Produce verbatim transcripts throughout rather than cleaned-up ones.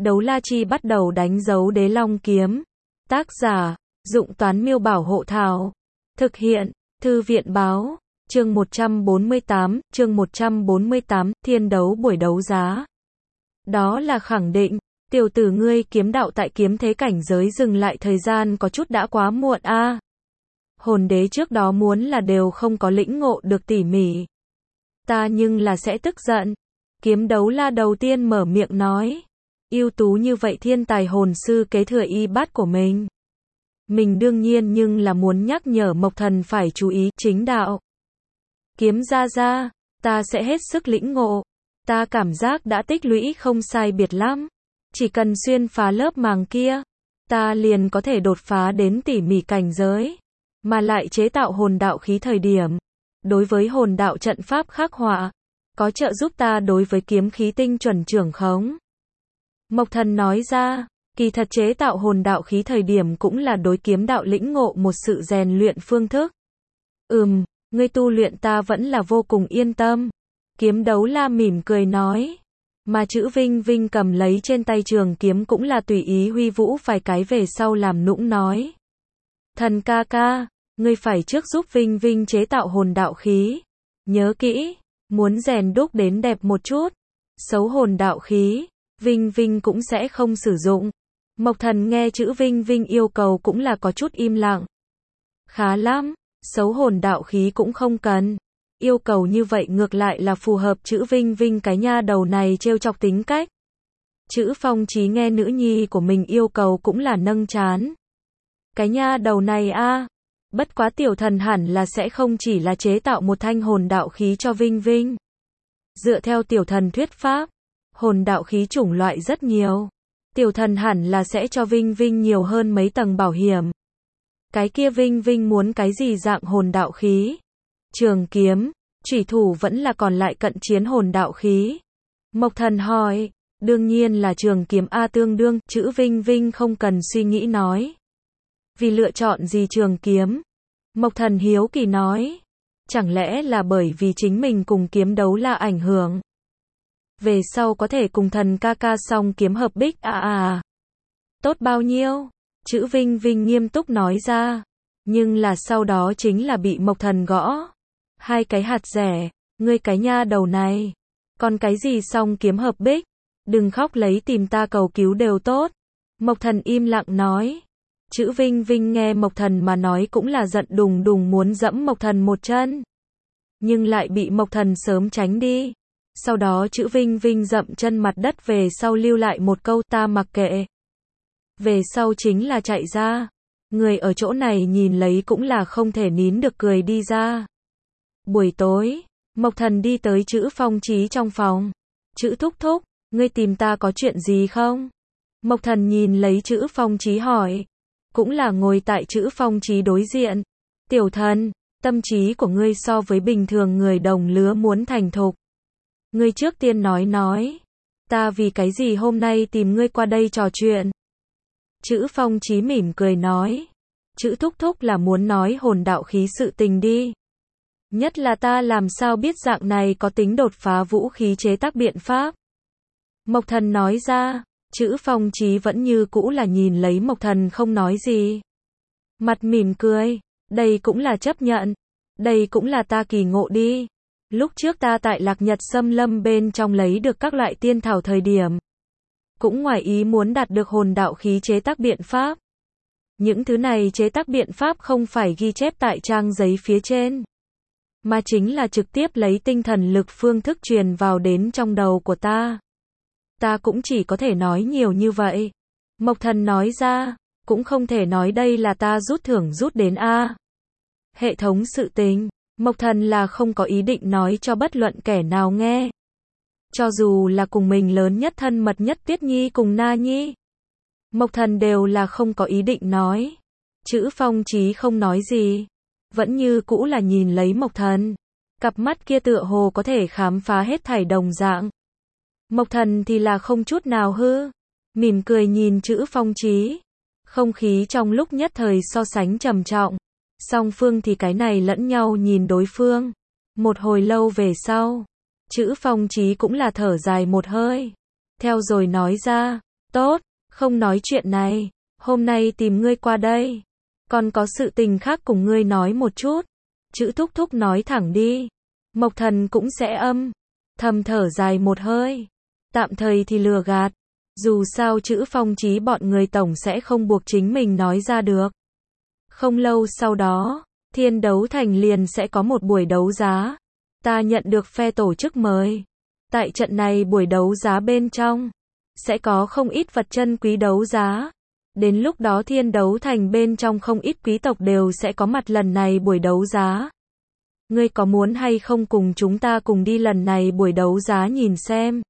Đấu la chi bắt đầu đánh dấu đế long kiếm. Tác giả, Dụng Toán Miêu Bảo Hộ Thảo. Thực hiện, Thư viện Báo. Chương một trăm bốn mươi tám, chương một trăm bốn mươi tám, thiên đấu buổi đấu giá. Đó là khẳng định, tiểu tử ngươi kiếm đạo tại kiếm thế cảnh giới dừng lại thời gian có chút đã quá muộn a. À. Hồn đế trước đó muốn là đều không có lĩnh ngộ được tỉ mỉ. Ta nhưng là sẽ tức giận. Kiếm đấu la đầu tiên mở miệng nói. Ưu tú như vậy thiên tài hồn sư kế thừa y bát của mình. Mình đương nhiên nhưng là muốn nhắc nhở Mộc Thần phải chú ý chính đạo. Kiếm ra ra, ta sẽ hết sức lĩnh ngộ. Ta cảm giác đã tích lũy không sai biệt lắm. Chỉ cần xuyên phá lớp màng kia, ta liền có thể đột phá đến tỉ mỉ cảnh giới. Mà lại chế tạo hồn đạo khí thời điểm. Đối với hồn đạo trận pháp khắc họa, có trợ giúp ta đối với kiếm khí tinh chuẩn trưởng khống. Mộc Thần nói ra, kỳ thật chế tạo hồn đạo khí thời điểm cũng là đối kiếm đạo lĩnh ngộ một sự rèn luyện phương thức. Ừm, ngươi tu luyện ta vẫn là vô cùng yên tâm. Kiếm đấu la mỉm cười nói. Mà chữ Vinh Vinh cầm lấy trên tay trường kiếm cũng là tùy ý huy vũ vài cái về sau làm nũng nói. Thần ca ca, ngươi phải trước giúp Vinh Vinh chế tạo hồn đạo khí. Nhớ kỹ, muốn rèn đúc đến đẹp một chút. Xấu hồn đạo khí, Vinh Vinh cũng sẽ không sử dụng. Mộc Thần nghe chữ Vinh Vinh yêu cầu cũng là có chút im lặng. Khá lắm, xấu hồn đạo khí cũng không cần. Yêu cầu như vậy ngược lại là phù hợp chữ Vinh Vinh cái nha đầu này trêu chọc tính cách. Chữ Phong Chí nghe nữ nhi của mình yêu cầu cũng là nâng trán. Cái nha đầu này a, à, bất quá tiểu thần hẳn là sẽ không chỉ là chế tạo một thanh hồn đạo khí cho Vinh Vinh. Dựa theo tiểu thần thuyết pháp, hồn đạo khí chủng loại rất nhiều. Tiểu thần hẳn là sẽ cho Vinh Vinh nhiều hơn mấy tầng bảo hiểm. Cái kia Vinh Vinh muốn cái gì dạng hồn đạo khí? Trường kiếm, chủy thủ vẫn là còn lại cận chiến hồn đạo khí. Mộc Thần hỏi, đương nhiên là trường kiếm A tương đương, chữ Vinh Vinh không cần suy nghĩ nói. Vì lựa chọn gì trường kiếm? Mộc Thần hiếu kỳ nói, chẳng lẽ là bởi vì chính mình cùng kiếm đấu la ảnh hưởng? Về sau có thể cùng thần ca ca song kiếm hợp bích à à. Tốt bao nhiêu? Chữ Vinh Vinh nghiêm túc nói ra. Nhưng là sau đó chính là bị Mộc Thần gõ. Hai cái hạt rẻ, ngươi cái nha đầu này. Còn cái gì song kiếm hợp bích? Đừng khóc lấy tìm ta cầu cứu đều tốt. Mộc Thần im lặng nói. Chữ Vinh Vinh nghe Mộc Thần mà nói cũng là giận đùng đùng muốn dẫm Mộc Thần một chân. Nhưng lại bị Mộc Thần sớm tránh đi. Sau đó chữ Vinh Vinh dậm chân mặt đất về sau lưu lại một câu ta mặc kệ. Về sau chính là chạy ra. Người ở chỗ này nhìn lấy cũng là không thể nín được cười đi ra. Buổi tối, Mộc Thần đi tới chữ Phong Chí trong phòng. Chữ thúc thúc, ngươi tìm ta có chuyện gì không? Mộc Thần nhìn lấy chữ Phong Chí hỏi. Cũng là ngồi tại chữ Phong Chí đối diện. Tiểu thần, tâm trí của ngươi so với bình thường người đồng lứa muốn thành thục. Ngươi trước tiên nói nói. Ta vì cái gì hôm nay tìm ngươi qua đây trò chuyện? Chữ Phong Chí mỉm cười nói. Chữ thúc thúc là muốn nói hồn đạo khí sự tình đi. Nhất là ta làm sao biết dạng này có tính đột phá vũ khí chế tác biện pháp. Mộc Thần nói ra. Chữ Phong Chí vẫn như cũ là nhìn lấy Mộc Thần không nói gì. Mặt mỉm cười. Đây cũng là chấp nhận. Đây cũng là ta kỳ ngộ đi. Lúc trước ta tại Lạc Nhật Xâm Lâm bên trong lấy được các loại tiên thảo thời điểm. Cũng ngoài ý muốn đạt được hồn đạo khí chế tác biện pháp. Những thứ này chế tác biện pháp không phải ghi chép tại trang giấy phía trên. Mà chính là trực tiếp lấy tinh thần lực phương thức truyền vào đến trong đầu của ta. Ta cũng chỉ có thể nói nhiều như vậy. Mộc Thần nói ra, cũng không thể nói đây là ta rút thưởng rút đến A. Hệ thống sự tình, Mộc Thần là không có ý định nói cho bất luận kẻ nào nghe. Cho dù là cùng mình lớn nhất thân mật nhất Tuyết Nhi cùng Na Nhi. Mộc Thần đều là không có ý định nói. Chữ Phong Chí không nói gì. Vẫn như cũ là nhìn lấy Mộc Thần. Cặp mắt kia tựa hồ có thể khám phá hết thảy đồng dạng. Mộc Thần thì là không chút nào hư. Mỉm cười nhìn chữ Phong Chí. Không khí trong lúc nhất thời so sánh trầm trọng. Song phương thì cái này lẫn nhau nhìn đối phương. Một hồi lâu về sau. Chữ Phong Chí cũng là thở dài một hơi. Theo rồi nói ra. Tốt, không nói chuyện này, hôm nay tìm ngươi qua đây. Còn có sự tình khác cùng ngươi nói một chút. Chữ thúc thúc nói thẳng đi. Mộc Thần cũng sẽ âm. Thầm thở dài một hơi. Tạm thời thì lừa gạt. Dù sao chữ Phong Chí bọn người tổng sẽ không buộc chính mình nói ra được. Không lâu sau đó, Thiên Đấu Thành liền sẽ có một buổi đấu giá. Ta nhận được phe tổ chức mời. Tại trận này buổi đấu giá bên trong, sẽ có không ít vật chân quý đấu giá. Đến lúc đó Thiên Đấu Thành bên trong không ít quý tộc đều sẽ có mặt lần này buổi đấu giá. Ngươi có muốn hay không cùng chúng ta cùng đi lần này buổi đấu giá nhìn xem?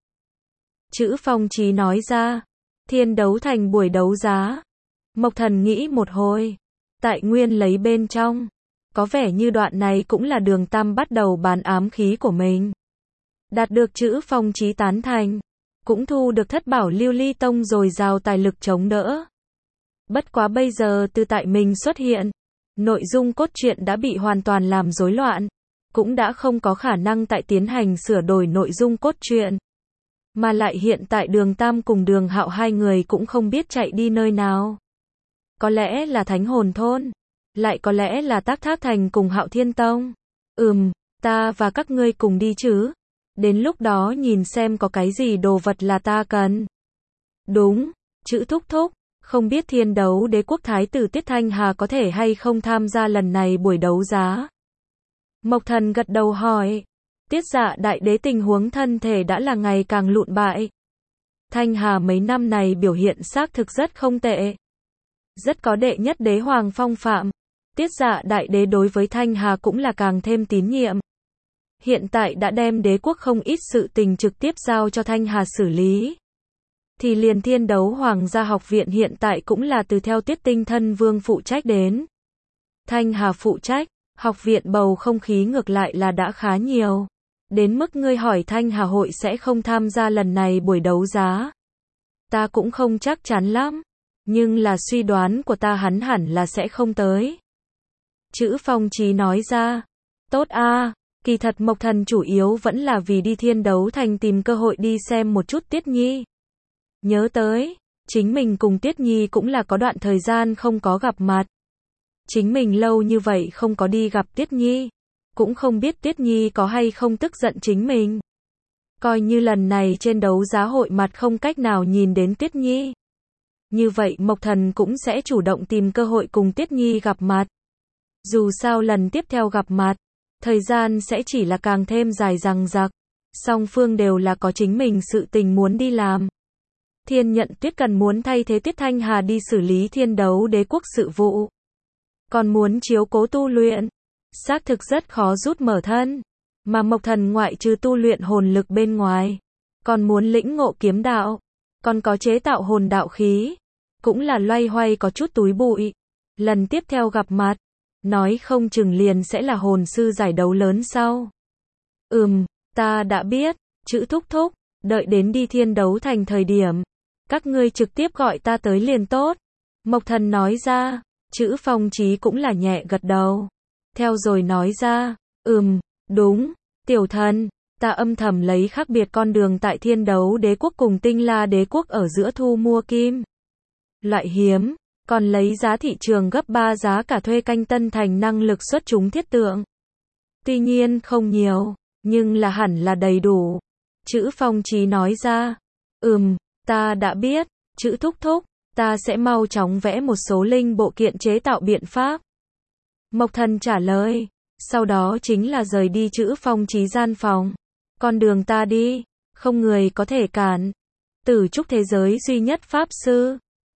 Chữ Phong Chí nói ra. Thiên Đấu Thành buổi đấu giá. Mộc Thần nghĩ một hồi. Tại nguyên lấy bên trong. Có vẻ như đoạn này cũng là Đường Tam bắt đầu bán ám khí của mình. Đạt được chữ Phong Chí tán thành. Cũng thu được thất bảo lưu ly tông rồi dào tài lực chống đỡ. Bất quá bây giờ từ tại mình xuất hiện. Nội dung cốt truyện đã bị hoàn toàn làm rối loạn. Cũng đã không có khả năng tại tiến hành sửa đổi nội dung cốt truyện. Mà lại hiện tại Đường Tam cùng Đường Hạo hai người cũng không biết chạy đi nơi nào. Có lẽ là Thánh Hồn Thôn. Lại có lẽ là Tác Thác Thành cùng Hạo Thiên Tông. Ừm, ta và các ngươi cùng đi chứ. Đến lúc đó nhìn xem có cái gì đồ vật là ta cần. Đúng, chữ thúc thúc. Không biết Thiên Đấu Đế quốc thái tử Tiết Thanh Hà có thể hay không tham gia lần này buổi đấu giá. Mộc Thần gật đầu hỏi. Tiết Dạ đại đế tình huống thân thể đã là ngày càng lụn bại. Thanh Hà mấy năm này biểu hiện xác thực rất không tệ. Rất có đệ nhất đế hoàng phong phạm. Tiết Dạ đại đế đối với Thanh Hà cũng là càng thêm tín nhiệm. Hiện tại đã đem đế quốc không ít sự tình trực tiếp giao cho Thanh Hà xử lý. Thì liền Thiên Đấu Hoàng gia học viện hiện tại cũng là từ theo Tiết Tinh Thân Vương phụ trách đến. Thanh Hà phụ trách, học viện bầu không khí ngược lại là đã khá nhiều. Đến mức ngươi hỏi Thanh Hà hội sẽ không tham gia lần này buổi đấu giá. Ta cũng không chắc chắn lắm. Nhưng là suy đoán của ta hắn hẳn là sẽ không tới. Chữ Phong Chí nói ra. Tốt a, à, kỳ thật Mộc Thần chủ yếu vẫn là vì đi Thiên Đấu Thành tìm cơ hội đi xem một chút Tiết Nhi. Nhớ tới, chính mình cùng Tiết Nhi cũng là có đoạn thời gian không có gặp mặt. Chính mình lâu như vậy không có đi gặp Tiết Nhi. Cũng không biết Tiết Nhi có hay không tức giận chính mình. Coi như lần này trên đấu giá hội mặt không cách nào nhìn đến Tiết Nhi. Như vậy Mộc Thần cũng sẽ chủ động tìm cơ hội cùng Tiết Nhi gặp mặt. Dù sao lần tiếp theo gặp mặt, thời gian sẽ chỉ là càng thêm dài dằng dặc. Song phương đều là có chính mình sự tình muốn đi làm. Thiên Nhận Tuyết cần muốn thay thế Tiết Thanh Hà đi xử lý Thiên Đấu Đế quốc sự vụ. Còn muốn chiếu cố tu luyện. Xác thực rất khó rút mở thân. Mà Mộc Thần ngoại trừ tu luyện hồn lực bên ngoài. Còn muốn lĩnh ngộ kiếm đạo. Còn có chế tạo hồn đạo khí. Cũng là loay hoay có chút túi bụi. Lần tiếp theo gặp mặt. Nói không chừng liền sẽ là hồn sư giải đấu lớn sau. Ừm, ta đã biết. Chữ thúc thúc. Đợi đến đi Thiên Đấu Thành thời điểm. Các ngươi trực tiếp gọi ta tới liền tốt. Mộc Thần nói ra. Chữ Phong Chí cũng là nhẹ gật đầu. Theo rồi nói ra. Ừm, đúng. Tiểu thần. Ta âm thầm lấy khác biệt con đường tại Thiên Đấu Đế quốc cùng Tinh La Đế quốc ở giữa thu mua kim loại hiếm. Còn lấy giá thị trường gấp ba giá cả thuê canh Tân Thành năng lực xuất chúng thiết tượng. Tuy nhiên không nhiều. Nhưng là hẳn là đầy đủ. Chữ Phong Chí nói ra. Ừm, ta đã biết. Chữ thúc thúc. Ta sẽ mau chóng vẽ một số linh bộ kiện chế tạo biện pháp. Mộc Thần trả lời. Sau đó chính là rời đi chữ Phong Chí gian phòng. Con đường ta đi. Không người có thể cản. Tử trúc thế giới duy nhất pháp sư.